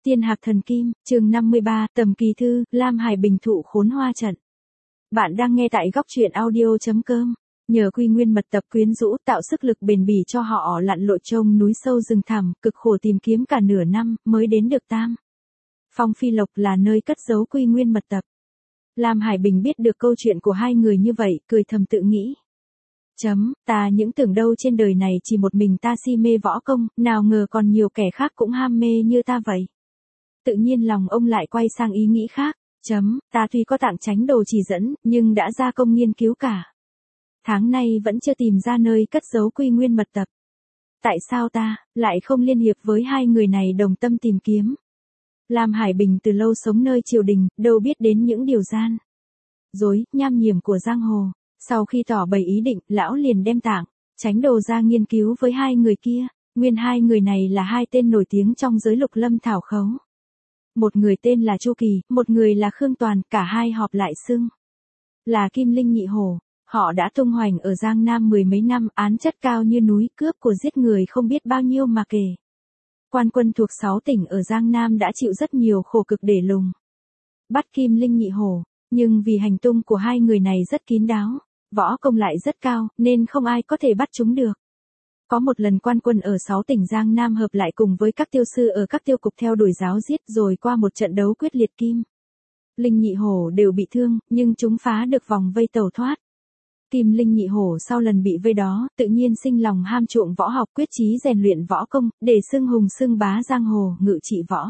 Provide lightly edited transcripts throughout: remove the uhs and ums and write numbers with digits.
Tiên Hạc Thần Kim, chương 53, Tầm Kỳ Thư, Lam Hải Bình thụ khốn hoa trận. Bạn đang nghe tại góc truyện audio.com. Nhờ quy nguyên mật tập quyến rũ tạo sức lực bền bỉ cho họ lặn lội trông núi sâu rừng thẳm, cực khổ tìm kiếm cả nửa năm, mới đến được Tam Phong Phi Lộc là nơi cất giấu quy nguyên mật tập. Lam Hải Bình biết được câu chuyện của hai người như vậy, cười thầm tự nghĩ. Ta những tưởng đâu trên đời này chỉ một mình ta si mê võ công, nào ngờ còn nhiều kẻ khác cũng ham mê như ta vậy. Tự nhiên lòng ông lại quay sang ý nghĩ khác. Ta tuy có tạng chánh đồ chỉ dẫn, nhưng đã ra công nghiên cứu cả tháng nay vẫn chưa tìm ra nơi cất giấu quy nguyên mật tập. Tại sao ta lại không liên hiệp với hai người này đồng tâm tìm kiếm? Lam Hải Bình từ lâu sống nơi triều đình, đâu biết đến những điều gian dối, nham hiểm của giang hồ. Sau khi tỏ bày ý định, lão liền đem tạng chánh đồ ra nghiên cứu với hai người kia. Nguyên hai người này là hai tên nổi tiếng trong giới lục lâm thảo khấu. Một người tên là Chu Kỳ, một người là Khương Toàn, cả hai họp lại xưng là Kim Linh Nhị Hổ. Họ đã tung hoành ở Giang Nam mười mấy năm, án chất cao như núi, cướp của giết người không biết bao nhiêu mà kể. Quan quân thuộc 6 tỉnh ở Giang Nam đã chịu rất nhiều khổ cực để lùng bắt Kim Linh Nhị Hổ, nhưng vì hành tung của hai người này rất kín đáo, võ công lại rất cao, nên không ai có thể bắt chúng được. Có một lần quan quân ở 6 tỉnh Giang Nam hợp lại cùng với các tiêu sư ở các tiêu cục theo đuổi giáo giết, rồi qua một trận đấu quyết liệt Kim Linh Nhị Hổ đều bị thương, nhưng chúng phá được vòng vây tẩu thoát. Kim Linh Nhị Hổ sau lần bị vây đó, tự nhiên sinh lòng ham chuộng võ học, quyết chí rèn luyện võ công, để xưng hùng xưng bá giang hồ, ngự trị võ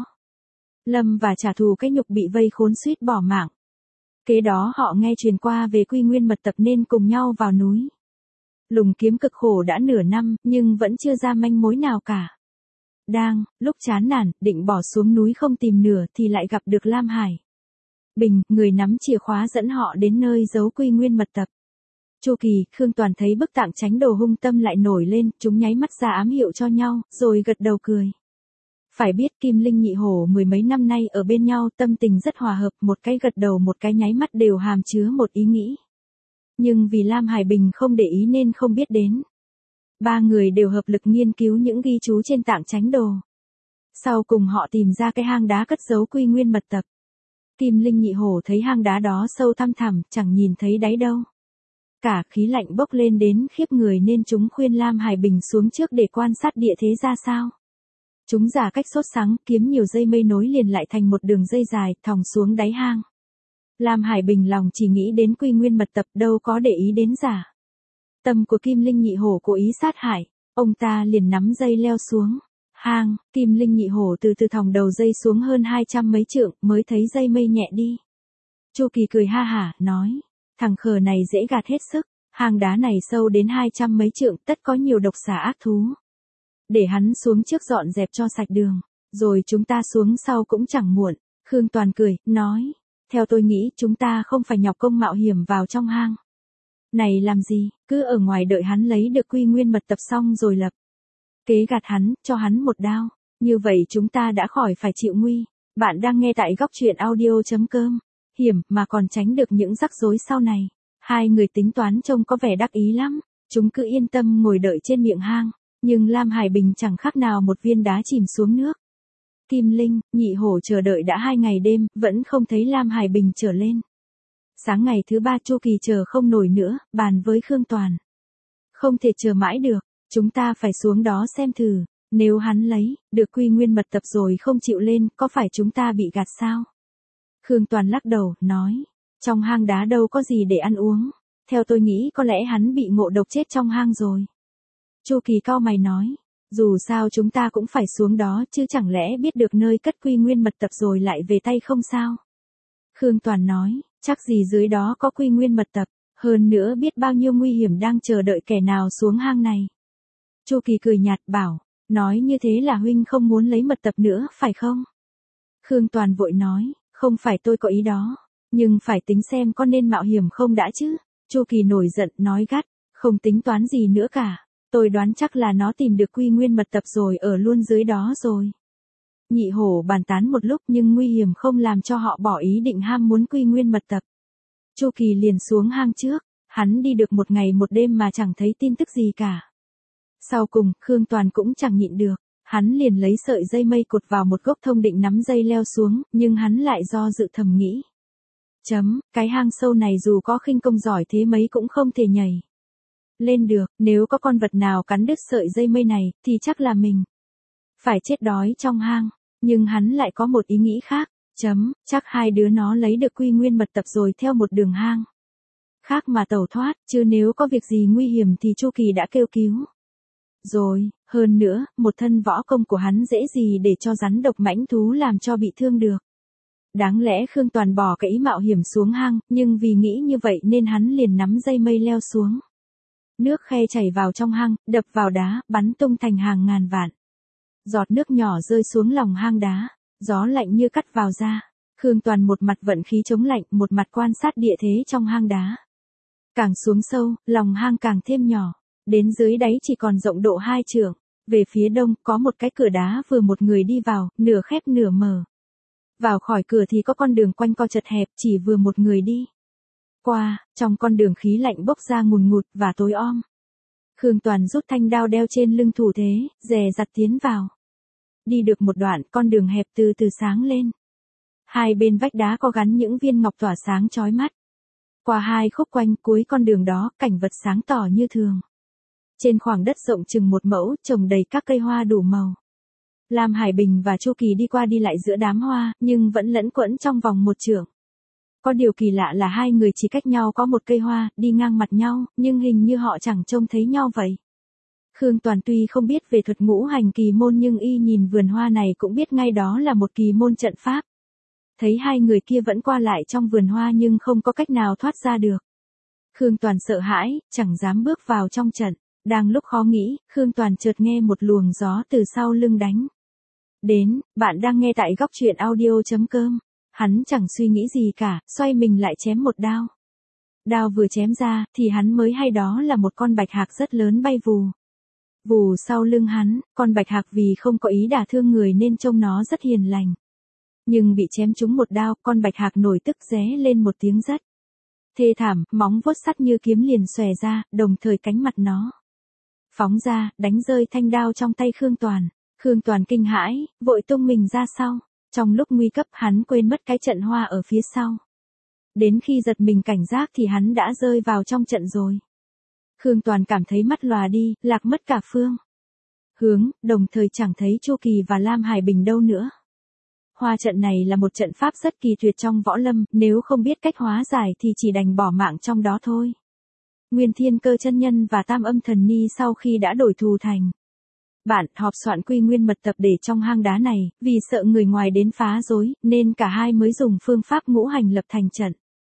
lâm và trả thù cái nhục bị vây khốn suýt bỏ mạng. Kế đó họ nghe truyền qua về quy nguyên mật tập nên cùng nhau vào núi lùng kiếm cực khổ đã nửa năm, nhưng vẫn chưa ra manh mối nào cả. Đang lúc chán nản, định bỏ xuống núi không tìm nửa thì lại gặp được Lam Hải Bình, người nắm chìa khóa dẫn họ đến nơi giấu quy nguyên mật tập. Chu Kỳ, Khương Toàn thấy bức tạng chánh đồ hung tâm lại nổi lên, chúng nháy mắt ra ám hiệu cho nhau, rồi gật đầu cười. Phải biết Kim Linh Nhị Hổ mười mấy năm nay ở bên nhau, tâm tình rất hòa hợp, một cái gật đầu một cái nháy mắt đều hàm chứa một ý nghĩ. Nhưng vì Lam Hải Bình không để ý nên không biết đến. Ba người đều hợp lực nghiên cứu những ghi chú trên tạng chánh đồ. Sau cùng họ tìm ra cái hang đá cất giấu quy nguyên mật tập. Kim Linh Nhị Hổ thấy hang đá đó sâu thăm thẳm, chẳng nhìn thấy đáy đâu. Cả khí lạnh bốc lên đến khiếp người nên chúng khuyên Lam Hải Bình xuống trước để quan sát địa thế ra sao. Chúng giả cách sốt sắng, kiếm nhiều dây mây nối liền lại thành một đường dây dài, thòng xuống đáy hang. Lam Hải Bình lòng chỉ nghĩ đến quy nguyên mật tập, đâu có để ý đến giả tâm của Kim Linh Nhị Hổ cố ý sát hại. Ông ta liền nắm dây leo xuống hang. Kim Linh Nhị Hổ từ từ thòng đầu dây xuống hơn 200 mấy trượng, mới thấy dây mây nhẹ đi. Chu Kỳ cười ha hả, nói, thằng khờ này dễ gạt hết sức, hang đá này sâu đến 200 mấy trượng, tất có nhiều độc xà ác thú. Để hắn xuống trước dọn dẹp cho sạch đường, rồi chúng ta xuống sau cũng chẳng muộn. Khương Toàn cười, nói, theo tôi nghĩ chúng ta không phải nhọc công mạo hiểm vào trong hang này làm gì, cứ ở ngoài đợi hắn lấy được quy nguyên mật tập xong rồi lập kế gạt hắn, cho hắn một đao. Như vậy chúng ta đã khỏi phải chịu nguy. Bạn đang nghe tại góc truyện audio.com. Hiểm mà còn tránh được những rắc rối sau này. Hai người tính toán trông có vẻ đắc ý lắm. Chúng cứ yên tâm ngồi đợi trên miệng hang. Nhưng Lam Hải Bình chẳng khác nào một viên đá chìm xuống nước. Kim Linh, Nhị Hổ chờ đợi đã 2 ngày đêm, vẫn không thấy Lam Hải Bình trở lên. Sáng ngày thứ 3 Chu Kỳ chờ không nổi nữa, bàn với Khương Toàn. Không thể chờ mãi được, chúng ta phải xuống đó xem thử. Nếu hắn lấy được quy nguyên mật tập rồi không chịu lên, có phải chúng ta bị gạt sao? Khương Toàn lắc đầu, nói, trong hang đá đâu có gì để ăn uống. Theo tôi nghĩ có lẽ hắn bị ngộ độc chết trong hang rồi. Chu Kỳ cau mày nói, dù sao chúng ta cũng phải xuống đó chứ chẳng lẽ biết được nơi cất quy nguyên mật tập rồi lại về tay không sao? Khương Toàn nói, chắc gì dưới đó có quy nguyên mật tập, hơn nữa biết bao nhiêu nguy hiểm đang chờ đợi kẻ nào xuống hang này. Chu Kỳ cười nhạt bảo, nói như thế là huynh không muốn lấy mật tập nữa, phải không? Khương Toàn vội nói, không phải tôi có ý đó, nhưng phải tính xem có nên mạo hiểm không đã chứ. Chu Kỳ nổi giận, nói gắt, không tính toán gì nữa cả. Tôi đoán chắc là nó tìm được quy nguyên mật tập rồi ở luôn dưới đó rồi. Nhị Hổ bàn tán một lúc nhưng nguy hiểm không làm cho họ bỏ ý định ham muốn quy nguyên mật tập. Chu Kỳ liền xuống hang trước, hắn đi được 1 ngày 1 đêm mà chẳng thấy tin tức gì cả. Sau cùng, Khương Toàn cũng chẳng nhịn được, Hắn liền lấy sợi dây mây cột vào một gốc thông định nắm dây leo xuống, nhưng hắn lại do dự thầm nghĩ. Cái hang sâu này dù có khinh công giỏi thế mấy cũng không thể nhảy lên được, nếu có con vật nào cắn đứt sợi dây mây này, thì chắc là mình phải chết đói trong hang. Nhưng hắn lại có một ý nghĩ khác. Chắc hai đứa nó lấy được quy nguyên mật tập rồi theo một đường hang khác mà tẩu thoát, chứ nếu có việc gì nguy hiểm thì Chu Kỳ đã kêu cứu rồi, hơn nữa, một thân võ công của hắn dễ gì để cho rắn độc mãnh thú làm cho bị thương được. Đáng lẽ Khương Toàn bỏ cái ý mạo hiểm xuống hang, nhưng vì nghĩ như vậy nên hắn liền nắm dây mây leo xuống. Nước khe chảy vào trong hang, đập vào đá, bắn tung thành hàng ngàn vạn giọt nước nhỏ rơi xuống lòng hang đá, gió lạnh như cắt vào da. Khương Toàn một mặt vận khí chống lạnh, một mặt quan sát địa thế trong hang đá. Càng xuống sâu, lòng hang càng thêm nhỏ, đến dưới đáy chỉ còn rộng độ 2 trượng. Về phía đông có một cái cửa đá vừa một người đi vào, nửa khép nửa mở. Vào khỏi cửa thì có con đường quanh co chật hẹp, chỉ vừa một người đi qua, trong con đường khí lạnh bốc ra ngùn ngụt và tối om. Khương Toàn rút thanh đao đeo trên lưng thủ thế, dè dặt tiến vào. Đi được một đoạn, con đường hẹp từ từ sáng lên. Hai bên vách đá có gắn những viên ngọc tỏa sáng chói mắt. Qua hai khúc quanh cuối con đường đó, cảnh vật sáng tỏ như thường. Trên khoảng đất rộng chừng 1 mẫu, trồng đầy các cây hoa đủ màu. Lam Hải Bình và Chu Kỳ đi qua đi lại giữa đám hoa, nhưng vẫn lẫn quẫn trong vòng 1 trượng. Có điều kỳ lạ là hai người chỉ cách nhau có một cây hoa, đi ngang mặt nhau, nhưng hình như họ chẳng trông thấy nhau vậy. Khương Toàn tuy không biết về thuật ngũ hành kỳ môn nhưng y nhìn vườn hoa này cũng biết ngay đó là một kỳ môn trận pháp. Thấy hai người kia vẫn qua lại trong vườn hoa nhưng không có cách nào thoát ra được. Khương Toàn sợ hãi, chẳng dám bước vào trong trận. Đang lúc khó nghĩ, Khương Toàn chợt nghe một luồng gió từ sau lưng đánh đến. Bạn đang nghe tại góc truyện audio.com. Hắn chẳng suy nghĩ gì cả, xoay mình lại chém một đao. Đao vừa chém ra, thì hắn mới hay đó là một con bạch hạc rất lớn bay vù. Vù sau lưng hắn, con bạch hạc vì không có ý đả thương người nên trông nó rất hiền lành. Nhưng bị chém trúng một đao, con bạch hạc nổi tức ré lên một tiếng rất thê thảm, móng vuốt sắt như kiếm liền xòe ra, đồng thời cánh mặt nó phóng ra, đánh rơi thanh đao trong tay Khương Toàn. Khương Toàn kinh hãi, vội tung mình ra sau. Trong lúc nguy cấp hắn quên mất cái trận hoa ở phía sau. Đến khi giật mình cảnh giác thì hắn đã rơi vào trong trận rồi. Khương Toàn cảm thấy mắt lòa đi, lạc mất cả phương hướng, đồng thời chẳng thấy Chu Kỳ và Lam Hải Bình đâu nữa. Hoa trận này là một trận pháp rất kỳ tuyệt trong võ lâm, nếu không biết cách hóa giải thì chỉ đành bỏ mạng trong đó thôi. Nguyên Thiên Cơ chân nhân và Tam Âm Thần Ni sau khi đã đổi thù thành bạn họp soạn quy nguyên mật tập để trong hang đá này, vì sợ người ngoài đến phá rối, nên cả hai mới dùng phương pháp ngũ hành lập thành trận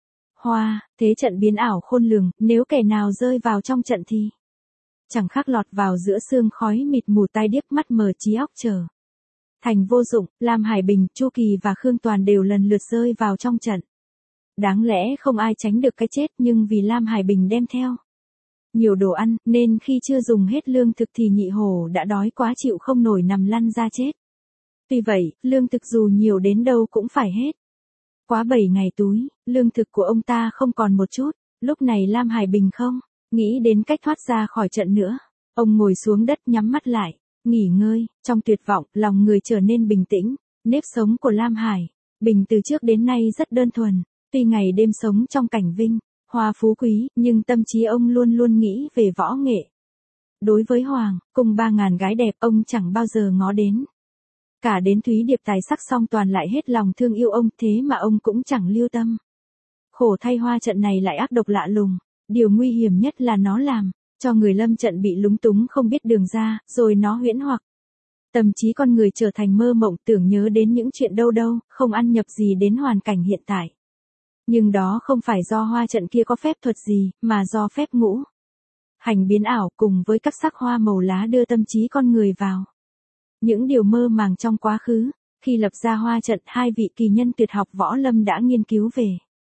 hoa. Thế trận biến ảo khôn lường, nếu kẻ nào rơi vào trong trận thì chẳng khác lọt vào giữa sương khói mịt mù, tai điếc mắt mờ, trí óc trở thành vô dụng. Lam Hải Bình, Chu Kỳ và Khương Toàn đều lần lượt rơi vào trong trận. Đáng lẽ không ai tránh được cái chết, nhưng vì Lam Hải Bình đem theo nhiều đồ ăn, nên khi chưa dùng hết lương thực thì nhị hổ đã đói quá chịu không nổi nằm lăn ra chết. Tuy vậy, lương thực dù nhiều đến đâu cũng phải hết. Quá 7 ngày túi, lương thực của ông ta không còn một chút. Lúc này Lam Hải Bình không nghĩ đến cách thoát ra khỏi trận nữa. Ông ngồi xuống đất nhắm mắt lại, nghỉ ngơi. Trong tuyệt vọng, lòng người trở nên bình tĩnh. Nếp sống của Lam Hải Bình từ trước đến nay rất đơn thuần. Tuy ngày đêm sống trong cảnh vinh hoa phú quý, nhưng tâm trí ông luôn luôn nghĩ về võ nghệ. Đối với Hoàng, cùng 3.000 gái đẹp ông chẳng bao giờ ngó đến. Cả đến Thúy Điệp tài sắc song toàn lại hết lòng thương yêu ông, thế mà ông cũng chẳng lưu tâm. Khổ thay hoa trận này lại ác độc lạ lùng. Điều nguy hiểm nhất là nó làm cho người lâm trận bị lúng túng không biết đường ra, rồi nó huyễn hoặc tâm trí con người trở thành mơ mộng, tưởng nhớ đến những chuyện đâu đâu, không ăn nhập gì đến hoàn cảnh hiện tại. Nhưng đó không phải do hoa trận kia có phép thuật gì, mà do phép ngũ hành biến ảo cùng với các sắc hoa màu lá đưa tâm trí con người vào những điều mơ màng trong quá khứ. Khi lập ra hoa trận, hai vị kỳ nhân tuyệt học võ lâm đã nghiên cứu về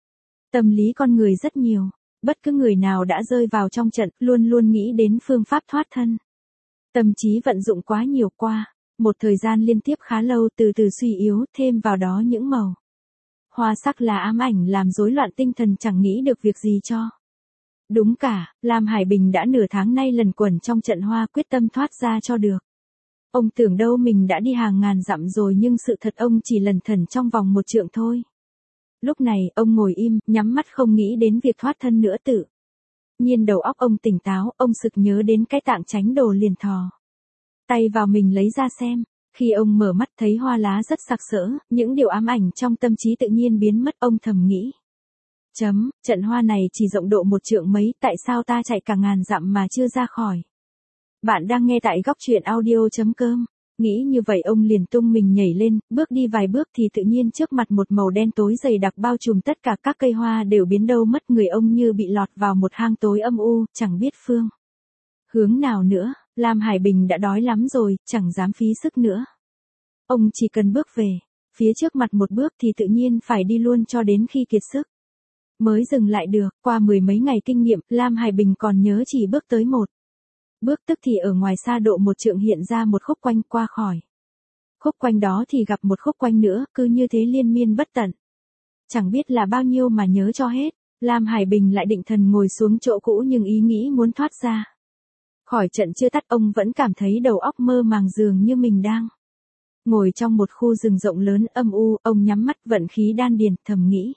tâm lý con người rất nhiều. Bất cứ người nào đã rơi vào trong trận luôn luôn nghĩ đến phương pháp thoát thân. Tâm trí vận dụng quá nhiều, qua một thời gian liên tiếp khá lâu từ từ suy yếu, thêm vào đó những màu hoa sắc là ám ảnh làm rối loạn tinh thần, chẳng nghĩ được việc gì cho đúng cả. Lam Hải Bình đã nửa tháng nay lần quẩn trong trận hoa, quyết tâm thoát ra cho được. Ông tưởng đâu mình đã đi hàng ngàn dặm rồi nhưng sự thật ông chỉ lẩn thẩn trong vòng một trượng thôi. Lúc này, ông ngồi im, nhắm mắt không nghĩ đến việc thoát thân nữa tự nhiên đầu óc ông tỉnh táo, ông sực nhớ đến cái tạng chánh đồ liền thò tay vào mình lấy ra xem. Khi ông mở mắt thấy hoa lá rất sặc sỡ, những điều ám ảnh trong tâm trí tự nhiên biến mất, ông thầm nghĩ. Trận hoa này chỉ rộng độ một trượng mấy, tại sao ta chạy cả ngàn dặm mà chưa ra khỏi. Bạn đang nghe tại góc truyện audio.com. Nghĩ như vậy ông liền tung mình nhảy lên, bước đi vài bước thì tự nhiên trước mặt một màu đen tối dày đặc bao trùm tất cả các cây hoa đều biến đâu mất, người ông như bị lọt vào một hang tối âm u, chẳng biết phương hướng nào nữa. Lam Hải Bình đã đói lắm rồi, chẳng dám phí sức nữa. Ông chỉ cần bước về phía trước mặt một bước thì tự nhiên phải đi luôn cho đến khi kiệt sức mới dừng lại được. Qua mười mấy ngày kinh nghiệm, Lam Hải Bình còn nhớ chỉ bước tới một bước tức thì ở ngoài xa độ một trượng hiện ra một khúc quanh, qua khỏi khúc quanh đó thì gặp một khúc quanh nữa, cứ như thế liên miên bất tận. Chẳng biết là bao nhiêu mà nhớ cho hết. Lam Hải Bình lại định thần ngồi xuống chỗ cũ nhưng ý nghĩ muốn thoát ra khỏi trận chưa tắt, ông vẫn cảm thấy đầu óc mơ màng dường như mình đang ngồi trong một khu rừng rộng lớn âm u. Ông nhắm mắt vận khí đan điền, thầm nghĩ.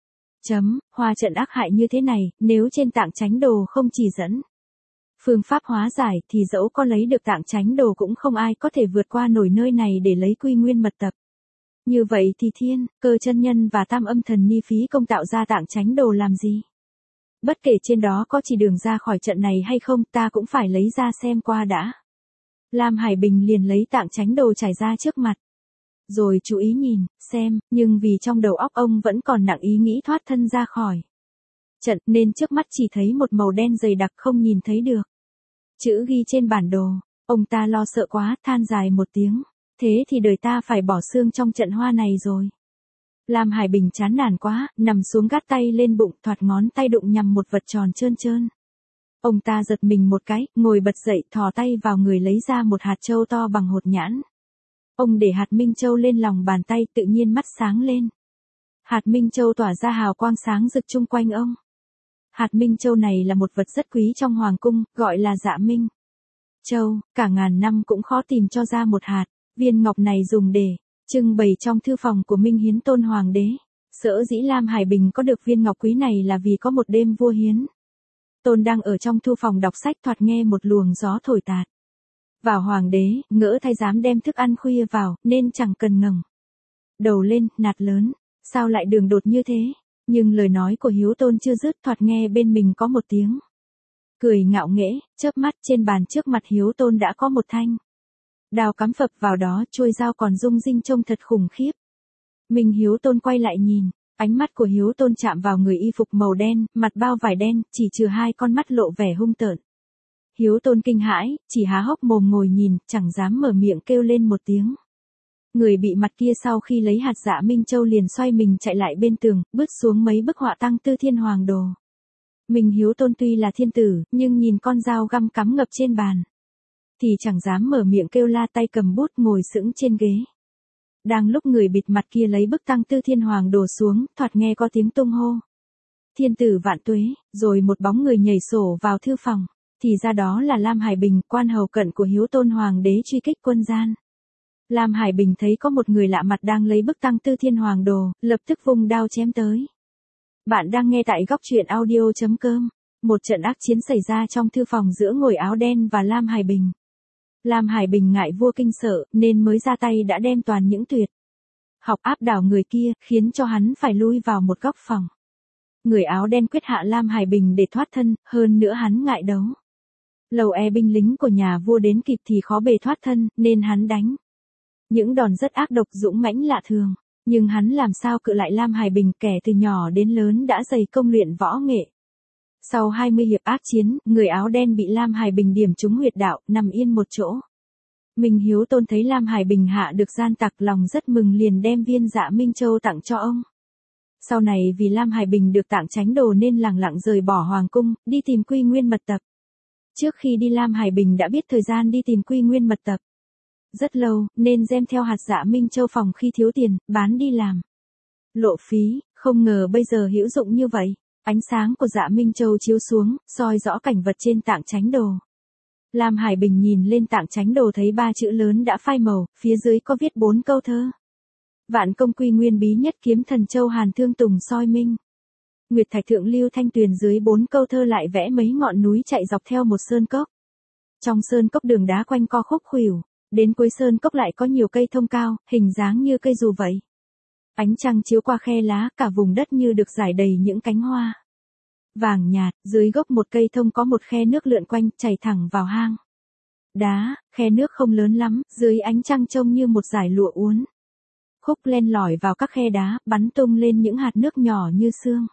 Hoa trận ác hại như thế này, nếu trên tạng chánh đồ không chỉ dẫn phương pháp hóa giải thì dẫu có lấy được tạng chánh đồ cũng không ai có thể vượt qua nổi nơi này để lấy quy nguyên mật tập. Như vậy thì Thiên, Cơ chân nhân và Tam Âm thần ni phí công tạo ra tạng chánh đồ làm gì? Bất kể trên đó có chỉ đường ra khỏi trận này hay không, ta cũng phải lấy ra xem qua đã. Lam Hải Bình liền lấy tạng chánh đồ trải ra trước mặt. Rồi chú ý nhìn, xem, nhưng vì trong đầu óc ông vẫn còn nặng ý nghĩ thoát thân ra khỏi trận, nên trước mắt chỉ thấy một màu đen dày đặc không nhìn thấy được chữ ghi trên bản đồ. Ông ta lo sợ quá, than dài một tiếng. Thế thì đời ta phải bỏ xương trong trận hoa này rồi. Lam Hải Bình chán nản quá, nằm xuống gác tay lên bụng, thoạt ngón tay đụng nhằm một vật tròn trơn trơn. Ông ta giật mình một cái, ngồi bật dậy, thò tay vào người lấy ra một hạt châu to bằng hột nhãn. Ông để hạt minh châu lên lòng bàn tay, tự nhiên mắt sáng lên. Hạt minh châu tỏa ra hào quang sáng rực chung quanh ông. Hạt minh châu này là một vật rất quý trong hoàng cung, gọi là Dạ Minh Châu, cả ngàn năm cũng khó tìm cho ra một hạt. Viên ngọc này dùng để trưng bày trong thư phòng của Minh Hiến Tôn Hoàng đế. Sở dĩ Lam Hải Bình có được viên ngọc quý này là vì có một đêm vua Hiến Tôn đang ở trong thư phòng đọc sách, thoạt nghe một luồng gió thổi tạt vào hoàng đế, ngỡ thái giám đem thức ăn khuya vào, nên chẳng cần ngẩng đầu lên, nạt lớn. Sao lại đường đột như thế? Nhưng lời nói của Hiếu Tôn chưa dứt, thoạt nghe bên mình có một tiếng cười ngạo nghễ, chớp mắt trên bàn trước mặt Hiếu Tôn đã có một thanh đao cắm phập vào đó, chuôi dao còn rung rinh trông thật khủng khiếp. Mình Hiếu Tôn quay lại nhìn, ánh mắt của Hiếu Tôn chạm vào người y phục màu đen, mặt bao vải đen, chỉ trừ hai con mắt lộ vẻ hung tợn. Hiếu Tôn kinh hãi, chỉ há hốc mồm ngồi nhìn, chẳng dám mở miệng kêu lên một tiếng. Người bị mặt kia sau khi lấy hạt Dạ Minh Châu liền xoay mình chạy lại bên tường, bước xuống mấy bức họa Tăng Tư Thiên Hoàng đồ. Mình Hiếu Tôn tuy là thiên tử, nhưng nhìn con dao găm cắm ngập trên bàn thì chẳng dám mở miệng kêu la, tay cầm bút ngồi sững trên ghế. Đang lúc người bịt mặt kia lấy bức Tăng Tư Thiên Hoàng đồ xuống, thoạt nghe có tiếng tung hô. Thiên tử vạn tuế, rồi một bóng người nhảy sổ vào thư phòng. Thì ra đó là Lam Hải Bình, quan hầu cận của Hiếu Tôn Hoàng đế truy kích quân gian. Lam Hải Bình thấy có một người lạ mặt đang lấy bức Tăng Tư Thiên Hoàng đồ, lập tức vung đao chém tới. Bạn đang nghe tại góc truyện audio.com. Một trận ác chiến xảy ra trong thư phòng giữa Ngồi Áo Đen và Lam Hải Bình. Lam Hải Bình ngại vua kinh sợ, nên mới ra tay đã đem toàn những tuyệt học áp đảo người kia, khiến cho hắn phải lui vào một góc phòng. Người áo đen quyết hạ Lam Hải Bình để thoát thân, hơn nữa hắn ngại đấu. Lầu binh lính của nhà vua đến kịp thì khó bề thoát thân, nên hắn đánh những đòn rất ác độc dũng mãnh lạ thường. Nhưng hắn làm sao cự lại Lam Hải Bình, kẻ từ nhỏ đến lớn đã dày công luyện võ nghệ. Sau 20 hiệp ác chiến, người áo đen bị Lam Hải Bình điểm trúng huyệt đạo, nằm yên một chỗ. Mình Hiếu Tôn thấy Lam Hải Bình hạ được gian tặc, lòng rất mừng, liền đem viên Dạ Minh Châu tặng cho ông. Sau này vì Lam Hải Bình được tặng chánh đồ nên lẳng lặng rời bỏ hoàng cung, đi tìm quy nguyên mật tập. Trước khi đi Lam Hải Bình đã biết thời gian đi tìm quy nguyên mật tập rất lâu, nên đem theo hạt Dạ Minh Châu phòng khi thiếu tiền, bán đi làm lộ phí, không ngờ bây giờ hữu dụng như vậy. Ánh sáng của Dạ Minh Châu chiếu xuống, soi rõ cảnh vật trên tạng chánh đồ. Lam Hải Bình nhìn lên tảng chánh đồ thấy 3 chữ lớn đã phai màu, phía dưới có viết 4 câu thơ. Vạn công quy nguyên bí nhất kiếm thần châu hàn thương tùng soi minh. Nguyệt thạch thượng lưu thanh tuyền dưới 4 câu thơ lại vẽ mấy ngọn núi chạy dọc theo một sơn cốc. Trong sơn cốc đường đá quanh co khúc khuỷu, đến cuối sơn cốc lại có nhiều cây thông cao, hình dáng như cây dù vậy. Ánh trăng chiếu qua khe lá, cả vùng đất như được rải đầy những cánh hoa vàng nhạt, dưới gốc một cây thông có một khe nước lượn quanh, chảy thẳng vào hang đá, khe nước không lớn lắm, dưới ánh trăng trông như một dải lụa uốn khúc len lỏi vào các khe đá, bắn tung lên những hạt nước nhỏ như sương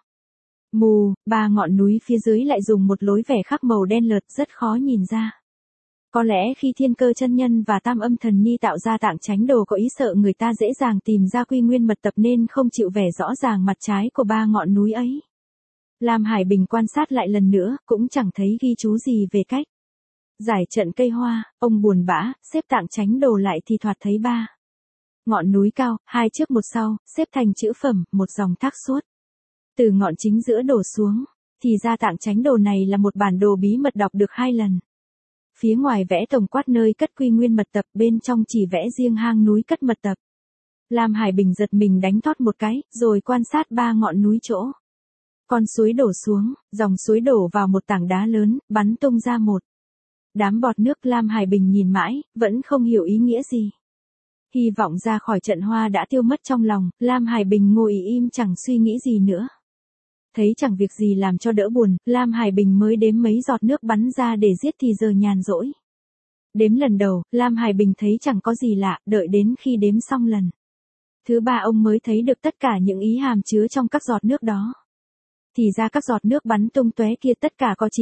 mù. 3 ngọn núi phía dưới lại dùng một lối vẻ khắc màu đen lợt rất khó nhìn ra. Có lẽ khi Thiên Cơ chân nhân và Tam Âm thần ni tạo ra tạng chánh đồ có ý sợ người ta dễ dàng tìm ra quy nguyên mật tập nên không chịu vẻ rõ ràng mặt trái của 3 ngọn núi ấy. Lam Hải Bình quan sát lại lần nữa, cũng chẳng thấy ghi chú gì về cách giải trận cây hoa. Ông buồn bã, xếp tạng chánh đồ lại thì thoạt thấy 3 ngọn núi cao, 2 trước một sau, xếp thành chữ phẩm, một dòng thác suốt từ ngọn chính giữa đổ xuống. Thì ra tạng chánh đồ này là một bản đồ bí mật đọc được 2 lần. Phía ngoài vẽ tổng quát nơi cất quy nguyên mật tập, bên trong chỉ vẽ riêng hang núi cất mật tập. Lam Hải Bình giật mình đánh thót một cái, rồi quan sát 3 ngọn núi chỗ. Con suối đổ xuống, dòng suối đổ vào một tảng đá lớn, bắn tung ra một đám bọt nước. Lam Hải Bình nhìn mãi, vẫn không hiểu ý nghĩa gì. Hy vọng ra khỏi trận hoa đã tiêu mất trong lòng, Lam Hải Bình ngồi im chẳng suy nghĩ gì nữa. Thấy chẳng việc gì làm cho đỡ buồn, Lam Hải Bình mới đếm mấy giọt nước bắn ra để giết thì giờ nhàn rỗi. Đếm lần đầu, Lam Hải Bình thấy chẳng có gì lạ, đợi đến khi đếm xong lần thứ 3 ông mới thấy được tất cả những ý hàm chứa trong các giọt nước đó. Thì ra các giọt nước bắn tung tóe kia tất cả có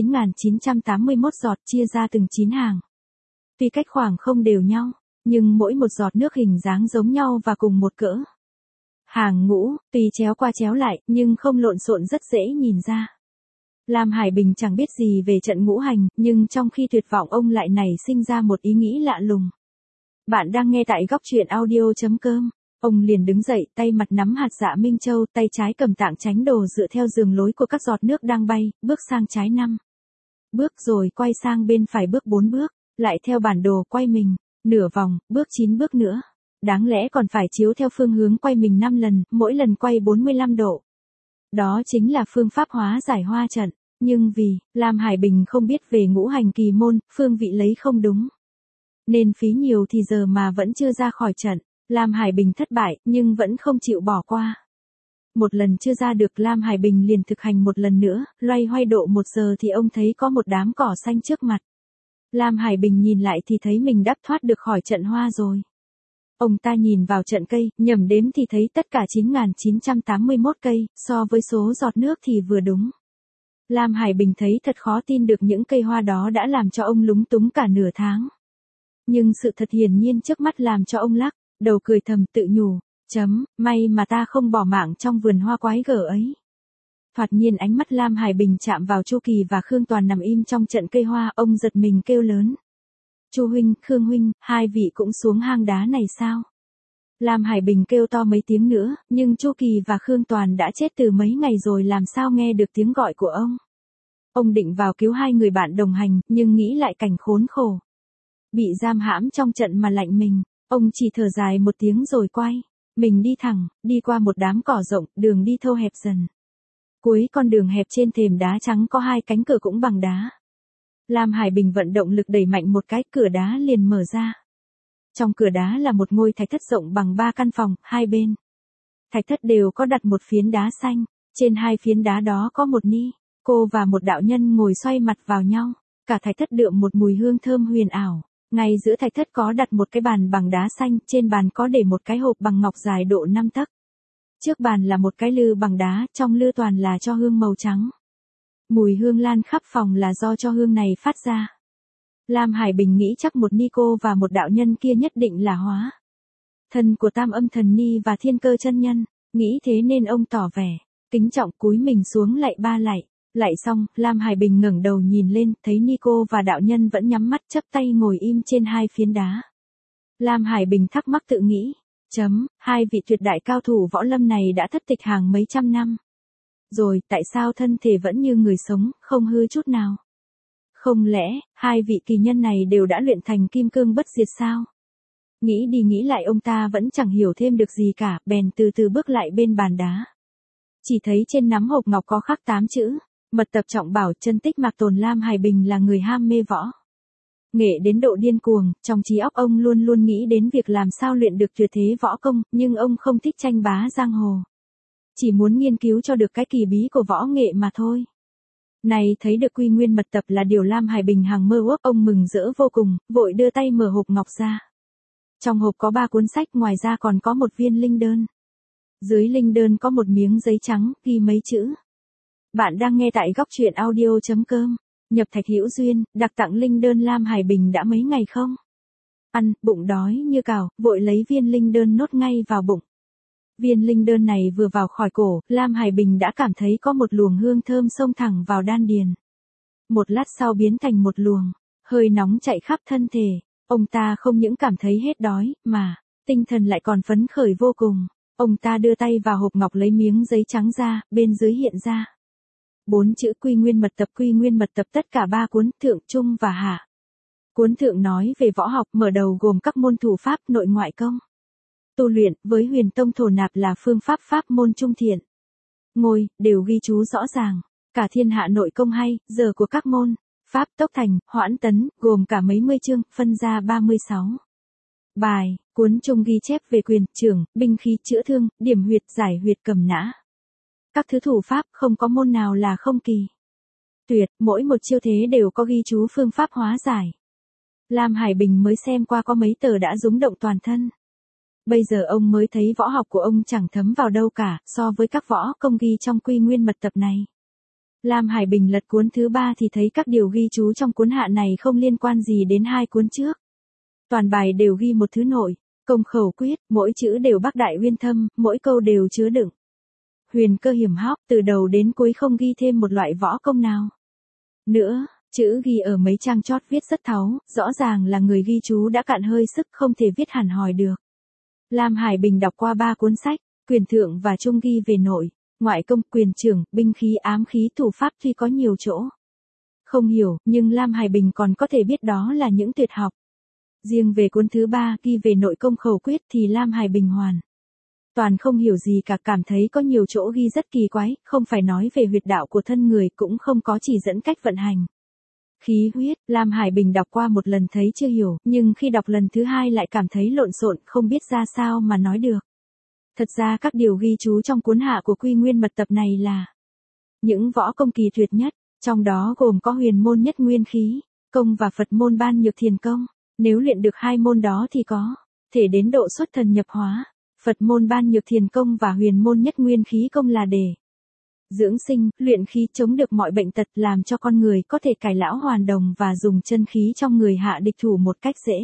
9.981 giọt chia ra từng 9 hàng. Tuy cách khoảng không đều nhau, nhưng mỗi một giọt nước hình dáng giống nhau và cùng một cỡ. Hàng ngũ, tuy chéo qua chéo lại, nhưng không lộn xộn rất dễ nhìn ra. Lam Hải Bình chẳng biết gì về trận ngũ hành, nhưng trong khi tuyệt vọng ông lại nảy sinh ra một ý nghĩ lạ lùng. Bạn đang nghe tại góc truyện audio.com. Ông liền đứng dậy, tay mặt nắm hạt dạ Minh Châu, tay trái cầm tạng chánh đồ dựa theo đường lối của các giọt nước đang bay, bước sang trái 5 bước rồi quay sang bên phải bước 4 bước, lại theo bản đồ quay mình nửa vòng, bước 9 bước nữa. Đáng lẽ còn phải chiếu theo phương hướng quay mình 5 lần, mỗi lần quay 45 độ. Đó chính là phương pháp hóa giải hoa trận. Nhưng vì Lam Hải Bình không biết về ngũ hành kỳ môn, phương vị lấy không đúng, nên phí nhiều thì giờ mà vẫn chưa ra khỏi trận. Lam Hải Bình thất bại, nhưng vẫn không chịu bỏ qua. Một lần chưa ra được, Lam Hải Bình liền thực hành một lần nữa, loay hoay độ 1 giờ thì ông thấy có một đám cỏ xanh trước mặt. Lam Hải Bình nhìn lại thì thấy mình đắp thoát được khỏi trận hoa rồi. Ông ta nhìn vào trận cây, nhẩm đếm thì thấy tất cả 9.981 cây, so với số giọt nước thì vừa đúng. Lam Hải Bình thấy thật khó tin được những cây hoa đó đã làm cho ông lúng túng cả nửa tháng. Nhưng sự thật hiển nhiên trước mắt làm cho ông lắc đầu cười thầm tự nhủ, may mà ta không bỏ mạng trong vườn hoa quái gở ấy. Thoạt nhiên ánh mắt Lam Hải Bình chạm vào Chu Kỳ và Khương Toàn nằm im trong trận cây hoa, ông giật mình kêu lớn. Chu huynh, Khương huynh, hai vị cũng xuống hang đá này sao? Lam Hải Bình kêu to mấy tiếng nữa, nhưng Chu Kỳ và Khương Toàn đã chết từ mấy ngày rồi làm sao nghe được tiếng gọi của ông. Ông định vào cứu 2 người bạn đồng hành, nhưng nghĩ lại cảnh khốn khổ. Bị giam hãm trong trận mà lạnh mình, ông chỉ thở dài một tiếng rồi quay. Mình đi thẳng, đi qua một đám cỏ rộng, đường đi thô hẹp dần. Cuối con đường hẹp trên thềm đá trắng có 2 cánh cửa cũng bằng đá. Lam Hải Bình vận động lực đẩy mạnh một cái, cửa đá liền mở ra. Trong cửa đá là một ngôi thạch thất rộng bằng 3 căn phòng, 2 bên thạch thất đều có đặt một phiến đá xanh, trên 2 phiến đá đó có một ni cô và một đạo nhân ngồi xoay mặt vào nhau, cả thạch thất đượm một mùi hương thơm huyền ảo. Ngay giữa thạch thất có đặt một cái bàn bằng đá xanh, trên bàn có để một cái hộp bằng ngọc dài độ 5 tấc. Trước bàn là một cái lư bằng đá, trong lư toàn là tro hương màu trắng. Mùi hương lan khắp phòng là do tro hương này phát ra. Lam Hải Bình nghĩ chắc một ni cô và một đạo nhân kia nhất định là hóa thân của Tam Âm thần ni và Thiên Cơ chân nhân, nghĩ thế nên ông tỏ vẻ kính trọng cúi mình xuống lạy 3 lạy. Lạy xong, Lam Hải Bình ngẩng đầu nhìn lên, thấy ni cô và đạo nhân vẫn nhắm mắt chắp tay ngồi im trên 2 phiến đá. Lam Hải Bình thắc mắc tự nghĩ, hai vị tuyệt đại cao thủ võ lâm này đã thất tịch hàng mấy trăm năm rồi, tại sao thân thể vẫn như người sống, không hư chút nào? Không lẽ, hai vị kỳ nhân này đều đã luyện thành kim cương bất diệt sao? Nghĩ đi nghĩ lại ông ta vẫn chẳng hiểu thêm được gì cả, bèn từ từ bước lại bên bàn đá. Chỉ thấy trên nắm hộp ngọc có khắc 8 chữ, mật tập trọng bảo chân tích Mạc Tồn. Lam Hải Bình là người ham mê võ nghệ đến độ điên cuồng, trong trí óc ông luôn luôn nghĩ đến việc làm sao luyện được tuyệt thế võ công, nhưng ông không thích tranh bá giang hồ. Chỉ muốn nghiên cứu cho được cái kỳ bí của võ nghệ mà thôi. Này thấy được quy nguyên mật tập là điều Lam Hải Bình hằng mơ ước, ông mừng rỡ vô cùng, vội đưa tay mở hộp ngọc ra. Trong hộp có 3 cuốn sách, ngoài ra còn có một viên linh đơn. Dưới linh đơn có một miếng giấy trắng, ghi mấy chữ. Bạn đang nghe tại góc truyện audio.com. Nhập thạch hữu duyên, đặc tặng linh đơn. Lam Hải Bình đã mấy ngày không ăn, bụng đói như cào, vội lấy viên linh đơn nốt ngay vào bụng. Viên linh đơn này vừa vào khỏi cổ, Lam Hải Bình đã cảm thấy có một luồng hương thơm xông thẳng vào đan điền. Một lát sau biến thành một luồng hơi nóng chạy khắp thân thể. Ông ta không những cảm thấy hết đói, mà tinh thần lại còn phấn khởi vô cùng. Ông ta đưa tay vào hộp ngọc lấy miếng giấy trắng ra, bên dưới hiện ra 4 chữ quy nguyên mật tập. Quy nguyên mật tập tất cả 3 cuốn, thượng, trung và hạ. Cuốn thượng nói về võ học, mở đầu gồm các môn thủ pháp, nội ngoại công. Tu luyện, với huyền tông thổ nạp là phương pháp pháp môn trung thiện. Ngôi, đều ghi chú rõ ràng. Cả thiên hạ nội công hay, giờ của các môn. Pháp tốc thành, hoãn tấn, gồm cả mấy mươi chương, phân ra 36 bài. Cuốn trung ghi chép về quyền, trưởng, binh khí, chữa thương, điểm huyệt, giải huyệt, cầm nã. Các thứ thủ pháp không có môn nào là không kỳ tuyệt, mỗi một chiêu thế đều có ghi chú phương pháp hóa giải. Lam Hải Bình mới xem qua có mấy tờ đã rúng động toàn thân. Bây giờ ông mới thấy võ học của ông chẳng thấm vào đâu cả, so với các võ công ghi trong quy nguyên mật tập này. Lam Hải Bình lật cuốn thứ 3 thì thấy các điều ghi chú trong cuốn hạ này không liên quan gì đến 2 cuốn trước. Toàn bài đều ghi một thứ nội công khẩu quyết, mỗi chữ đều bắc đại uyên thâm, mỗi câu đều chứa đựng huyền cơ hiểm hóc, từ đầu đến cuối không ghi thêm một loại võ công nào nữa. Chữ ghi ở mấy trang chót viết rất tháo, rõ ràng là người ghi chú đã cạn hơi sức, không thể viết hẳn hòi được. Lam Hải Bình đọc qua 3 cuốn sách, quyền thượng và trung ghi về nội ngoại công, quyền trưởng, binh khí, ám khí, thủ pháp tuy có nhiều chỗ không hiểu, nhưng Lam Hải Bình còn có thể biết đó là những tuyệt học. Riêng về cuốn thứ 3 ghi về nội công khẩu quyết thì Lam Hải Bình hoàn toàn không hiểu gì cả, cảm thấy có nhiều chỗ ghi rất kỳ quái, không phải nói về huyệt đạo của thân người, cũng không có chỉ dẫn cách vận hành khí huyết. Lam Hải Bình đọc qua một lần thấy chưa hiểu, nhưng khi đọc lần thứ 2 lại cảm thấy lộn xộn, không biết ra sao mà nói được. Thật ra các điều ghi chú trong cuốn hạ của quy nguyên mật tập này là những võ công kỳ tuyệt nhất, trong đó gồm có huyền môn nhất nguyên khí công và Phật môn ban nhược thiền công. Nếu luyện được 2 môn đó thì có thể đến độ xuất thần nhập hóa. Phật môn ban nhược thiền công và huyền môn nhất nguyên khí công là để dưỡng sinh, luyện khí, chống được mọi bệnh tật, làm cho con người có thể cải lão hoàn đồng và dùng chân khí trong người hạ địch thủ một cách dễ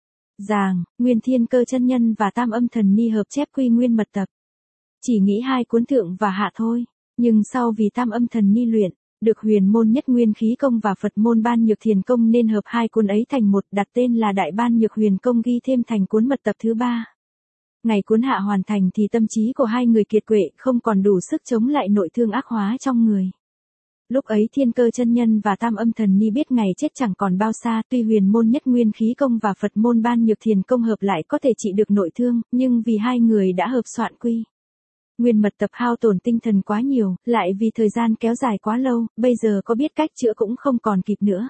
dàng. Nguyên Thiên Cơ chân nhân và Tam Âm Thần Ni hợp chép quy nguyên mật tập. Chỉ nghĩ 2 cuốn thượng và hạ thôi, nhưng sau vì Tam Âm Thần Ni luyện được huyền môn nhất nguyên khí công và Phật môn ban nhược thiền công nên hợp 2 cuốn ấy thành một, đặt tên là Đại Ban Nhược Huyền Công, ghi thêm thành cuốn mật tập thứ 3. Ngày cuốn hạ hoàn thành thì tâm trí của hai người kiệt quệ, không còn đủ sức chống lại nội thương ác hóa trong người. Lúc ấy Thiên Cơ chân nhân và Tam Âm Thần Ni biết ngày chết chẳng còn bao xa, tuy huyền môn nhất nguyên khí công và Phật môn ban nhược thiền công hợp lại có thể trị được nội thương, nhưng vì hai người đã hợp soạn quy nguyên mật tập hao tổn tinh thần quá nhiều, lại vì thời gian kéo dài quá lâu, bây giờ có biết cách chữa cũng không còn kịp nữa.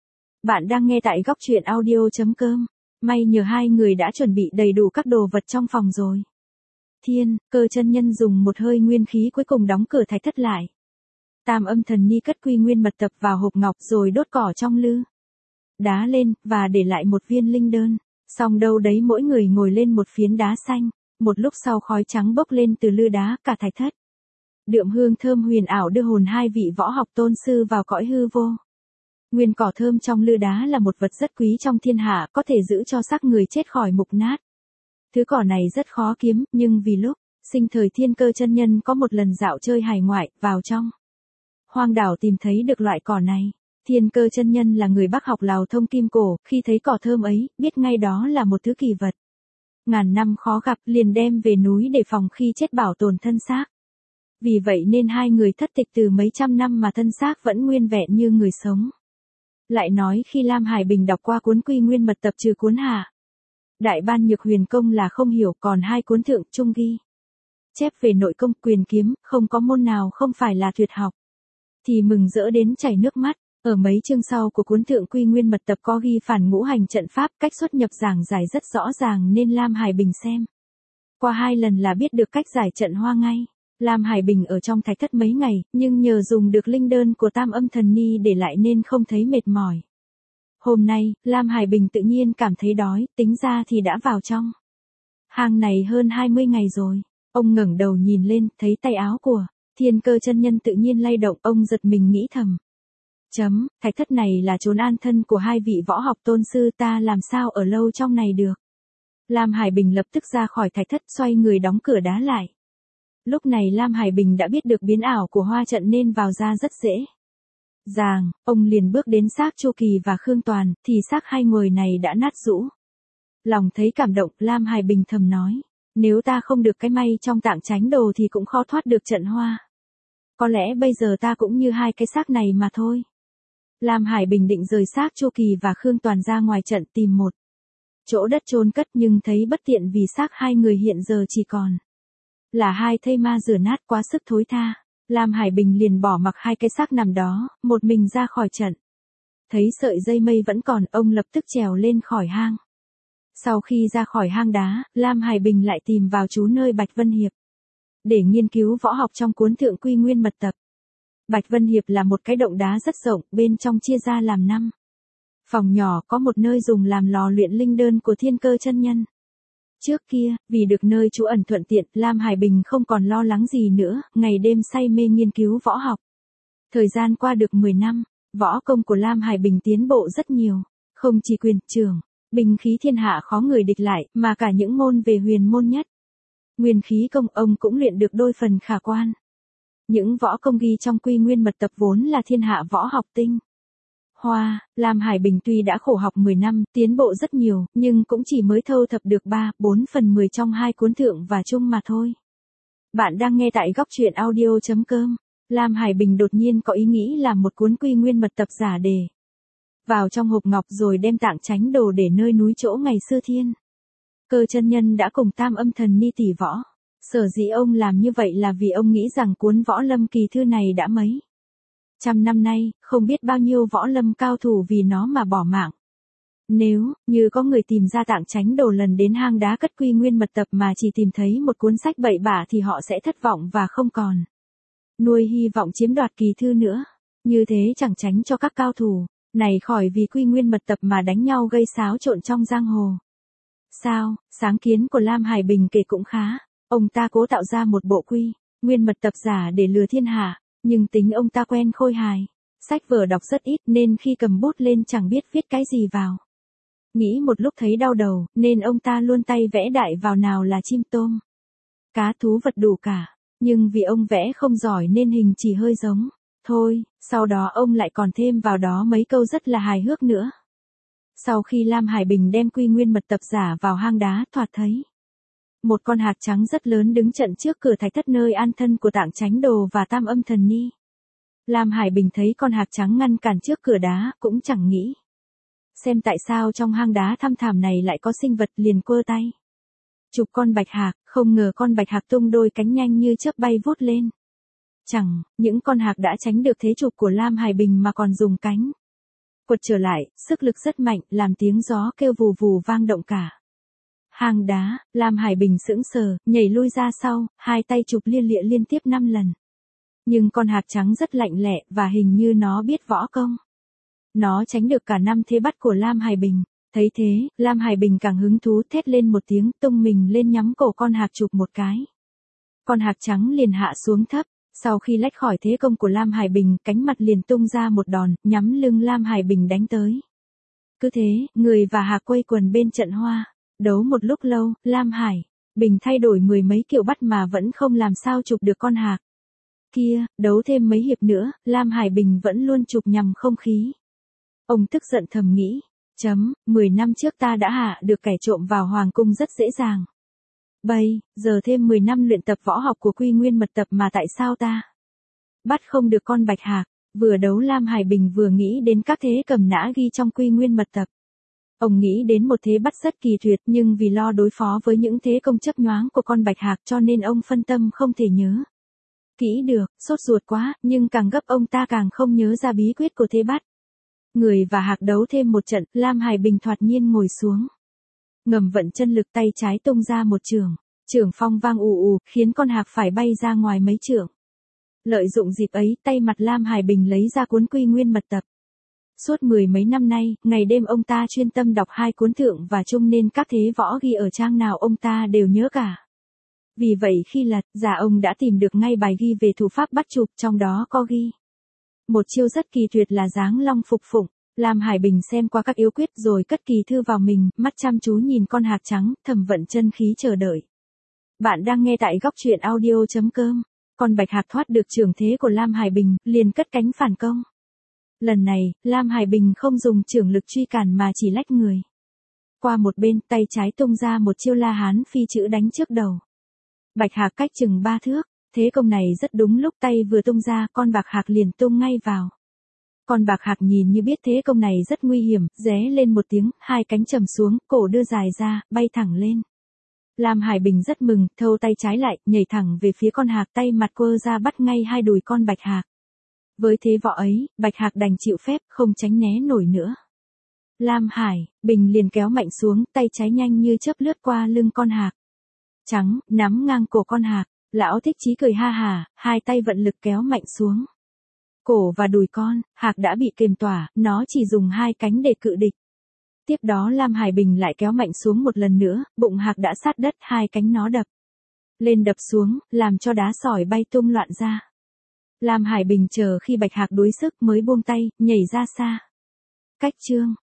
Bạn đang nghe tại góc truyện audio.com. May nhờ hai người đã chuẩn bị đầy đủ các đồ vật trong phòng rồi. Thiên Cơ chân nhân dùng một hơi nguyên khí cuối cùng đóng cửa thạch thất lại. Tam Âm Thần Ni cất quy nguyên mật tập vào hộp ngọc rồi đốt cỏ trong lư đá lên, và để lại một viên linh đơn. Xong đâu đấy mỗi người ngồi lên một phiến đá xanh. Một lúc sau khói trắng bốc lên từ lư đá, cả thạch thất đượm hương thơm huyền ảo đưa hồn hai vị võ học tôn sư vào cõi hư vô. Nguyên cỏ thơm trong lư đá là một vật rất quý trong thiên hạ, có thể giữ cho xác người chết khỏi mục nát. Thứ cỏ này rất khó kiếm, nhưng vì lúc sinh thời Thiên Cơ chân nhân có một lần dạo chơi hải ngoại, vào trong hoang đảo tìm thấy được loại cỏ này. Thiên Cơ chân nhân là người Bắc học Lào thông kim cổ, khi thấy cỏ thơm ấy, biết ngay đó là một thứ kỳ vật ngàn năm khó gặp, liền đem về núi để phòng khi chết bảo tồn thân xác. Vì vậy nên hai người thất tịch từ mấy trăm năm mà thân xác vẫn nguyên vẹn như người sống. Lại nói khi Lam Hải Bình đọc qua cuốn Quy Nguyên Mật Tập trừ cuốn Hạ Đại Ban Nhược Huyền Công là không hiểu, còn hai cuốn Thượng Trung ghi chép về nội công quyền kiếm, không có môn nào không phải là tuyệt học. Thì mừng rỡ đến chảy nước mắt. Ở mấy chương sau của cuốn Thượng Quy Nguyên Mật Tập có ghi phản ngũ hành trận pháp, cách xuất nhập giảng giải rất rõ ràng nên Lam Hải Bình xem qua 2 lần là biết được cách giải trận hoa ngay. Lam Hải Bình ở trong thạch thất mấy ngày, nhưng nhờ dùng được linh đơn của Tam Âm Thần Ni để lại nên không thấy mệt mỏi. Hôm nay, Lam Hải Bình tự nhiên cảm thấy đói, tính ra thì đã vào trong hang này hơn 20 ngày rồi. Ông ngẩng đầu nhìn lên, thấy tay áo của Thiên Cơ chân nhân tự nhiên lay động, ông giật mình nghĩ thầm. Thạch thất này là chốn an thân của hai vị võ học tôn sư, ta làm sao ở lâu trong này được. Lam Hải Bình lập tức ra khỏi thạch thất, xoay người đóng cửa đá lại. Lúc này Lam Hải Bình đã biết được biến ảo của hoa trận nên vào ra rất dễ dàng. Ông liền bước đến xác Chu Kỳ và Khương Toàn, thì xác hai người này đã nát rũ. Lòng thấy cảm động, Lam Hải Bình thầm nói, nếu ta không được cái may trong tạng chánh đồ thì cũng khó thoát được trận hoa. Có lẽ bây giờ ta cũng như hai cái xác này mà thôi. Lam Hải Bình định rời xác Chu Kỳ và Khương Toàn ra ngoài trận tìm một chỗ đất chôn cất, nhưng thấy bất tiện vì xác hai người hiện giờ chỉ còn là hai thây ma rửa nát, quá sức thối tha. Lam Hải Bình liền bỏ mặc hai cái xác nằm đó, một mình ra khỏi trận. Thấy sợi dây mây vẫn còn, ông lập tức trèo lên khỏi hang. Sau khi ra khỏi hang đá, Lam Hải Bình lại tìm vào trú nơi Bạch Vân Hiệp để nghiên cứu võ học trong cuốn Thượng Quy Nguyên Mật Tập. Bạch Vân Hiệp là một cái động đá rất rộng, bên trong chia ra làm 5 phòng nhỏ, có một nơi dùng làm lò luyện linh đơn của Thiên Cơ chân nhân. Trước kia, vì được nơi trú ẩn thuận tiện, Lam Hải Bình không còn lo lắng gì nữa, ngày đêm say mê nghiên cứu võ học. Thời gian qua được 10 năm, võ công của Lam Hải Bình tiến bộ rất nhiều, không chỉ quyền, trường, binh khí thiên hạ khó người địch lại, mà cả những môn về huyền môn nhất. Nguyên khí công ông cũng luyện được đôi phần khả quan. Những võ công ghi trong Quy Nguyên Mật Tập vốn là thiên hạ võ học tinh hoa. Lam Hải Bình tuy đã khổ học 10 năm, tiến bộ rất nhiều, nhưng cũng chỉ mới thâu thập được 3/4 phần 10 trong hai cuốn Thượng và Trung mà thôi. Bạn đang nghe tại góc truyện audio.com. Lam Hải Bình đột nhiên có ý nghĩ làm một cuốn Quy Nguyên Mật Tập giả để vào trong hộp ngọc rồi đem tạng chánh đồ để nơi núi chỗ ngày xưa Thiên Cơ chân nhân đã cùng Tam Âm Thần Ni tỉ võ. Sở dĩ ông làm như vậy là vì ông nghĩ rằng cuốn Võ Lâm Kỳ Thư này đã mấy trăm năm nay, không biết bao nhiêu võ lâm cao thủ vì nó mà bỏ mạng. Nếu như có người tìm ra tạng chánh đồ lần đến hang đá cất Quy Nguyên Mật Tập mà chỉ tìm thấy một cuốn sách bậy bạ thì họ sẽ thất vọng và không còn nuôi hy vọng chiếm đoạt kỳ thư nữa. Như thế chẳng tránh cho các cao thủ này khỏi vì Quy Nguyên Mật Tập mà đánh nhau gây xáo trộn trong giang hồ. Sao, sáng kiến của Lam Hải Bình kể cũng khá. Ông ta cố tạo ra một bộ Quy Nguyên Mật Tập giả để lừa thiên hạ, nhưng tính ông ta quen khôi hài, sách vở đọc rất ít nên khi cầm bút lên chẳng biết viết cái gì vào. Nghĩ một lúc thấy đau đầu, nên ông ta luôn tay vẽ đại vào, nào là chim tôm, cá thú vật đủ cả, nhưng vì ông vẽ không giỏi nên hình chỉ hơi giống thôi. Sau đó ông lại còn thêm vào đó mấy câu rất là hài hước nữa. Sau khi Lam Hải Bình đem Quy Nguyên Mật Tập giả vào hang đá, thoạt thấy một con hạc trắng rất lớn đứng trận trước cửa thạch thất nơi an thân của tạng chánh đồ và Tam Âm Thần Ni. Lam Hải Bình thấy con hạc trắng ngăn cản trước cửa đá, cũng chẳng nghĩ xem tại sao trong hang đá thăm thẳm này lại có sinh vật, liền quơ tay chụp con bạch hạc, không ngờ con bạch hạc tung đôi cánh nhanh như chớp bay vút lên. Chẳng những con hạc đã tránh được thế chụp của Lam Hải Bình mà còn dùng cánh quật trở lại, sức lực rất mạnh, làm tiếng gió kêu vù vù vang động cả hang đá. Lam Hải Bình sững sờ, nhảy lui ra sau, hai tay chụp lia lịa liên tiếp 5 lần. Nhưng con hạc trắng rất lạnh lẹ và hình như nó biết võ công. Nó tránh được cả 5 thế bắt của Lam Hải Bình. Thấy thế, Lam Hải Bình càng hứng thú, thét lên một tiếng, tung mình lên nhắm cổ con hạc chụp một cái. Con hạc trắng liền hạ xuống thấp. Sau khi lách khỏi thế công của Lam Hải Bình, cánh mặt liền tung ra một đòn, nhắm lưng Lam Hải Bình đánh tới. Cứ thế, người và hạc quây quần bên trận hoa. Đấu một lúc lâu, Lam Hải Bình thay đổi 10 mấy kiểu bắt mà vẫn không làm sao chụp được con hạc kia. Đấu thêm mấy hiệp nữa, Lam Hải Bình vẫn luôn chụp nhằm không khí. Ông tức giận thầm nghĩ, 10 năm trước ta đã hạ được kẻ trộm vào hoàng cung rất dễ dàng. Bây giờ thêm 10 năm luyện tập võ học của Quy Nguyên Mật Tập mà tại sao ta bắt không được con bạch hạc. Vừa đấu Lam Hải Bình vừa nghĩ đến các thế cầm nã ghi trong quy nguyên mật tập. Ông nghĩ đến một thế bắt rất kỳ tuyệt, nhưng vì lo đối phó với những thế công chấp nhoáng của con bạch hạc cho nên ông phân tâm không thể nhớ kỹ được, sốt ruột quá, nhưng càng gấp ông ta càng không nhớ ra bí quyết của thế bắt. Người và hạc đấu thêm một trận, Lam Hải Bình thoạt nhiên ngồi xuống. Ngầm vận chân lực, tay trái tung ra một chưởng. Chưởng phong vang ù ù, khiến con hạc phải bay ra ngoài mấy trượng. Lợi dụng dịp ấy, tay mặt Lam Hải Bình lấy ra cuốn quy nguyên mật tập. Suốt 10 mấy năm nay, ngày đêm ông ta chuyên tâm đọc 2 cuốn thượng và trung nên các thế võ ghi ở trang nào ông ta đều nhớ cả. Vì vậy khi lật ra ông đã tìm được ngay bài ghi về thủ pháp bắt chụp, trong đó có ghi một chiêu rất kỳ tuyệt là giáng long phục phụng. Lam Hải Bình xem qua các yếu quyết rồi cất kỳ thư vào mình, mắt chăm chú nhìn con hạc trắng, thầm vận chân khí chờ đợi. Bạn đang nghe tại góc truyện audio.com. Con bạch hạc thoát được chưởng thế của Lam Hải Bình, liền cất cánh phản công. Lần này, Lam Hải Bình không dùng chưởng lực truy cản mà chỉ lách người qua một bên, tay trái tung ra một chiêu La Hán phi chữ đánh trước đầu. Bạch hạc cách chừng 3 thước, thế công này rất đúng lúc tay vừa tung ra, con bạc hạc liền tung ngay vào. Con bạc hạc nhìn như biết thế công này rất nguy hiểm, ré lên một tiếng, 2 cánh trầm xuống, cổ đưa dài ra, bay thẳng lên. Lam Hải Bình rất mừng, thâu tay trái lại, nhảy thẳng về phía con hạc, tay mặt quơ ra bắt ngay 2 đùi con bạch hạc. Với thế võ ấy, bạch hạc đành chịu phép, không tránh né nổi nữa. Lam Hải Bình liền kéo mạnh xuống, tay trái nhanh như chớp lướt qua lưng con hạc trắng, nắm ngang cổ con hạc. Lão Thích Chí cười ha hà, 2 tay vận lực kéo mạnh xuống cổ và đùi con hạc đã bị kềm tỏa, nó chỉ dùng 2 cánh để cự địch. Tiếp đó Lam Hải Bình lại kéo mạnh xuống một lần nữa, bụng hạc đã sát đất, 2 cánh nó đập lên đập xuống, làm cho đá sỏi bay tung loạn ra. Lam Hải Bình chờ khi bạch hạc đuối sức mới buông tay, nhảy ra xa. Cách chương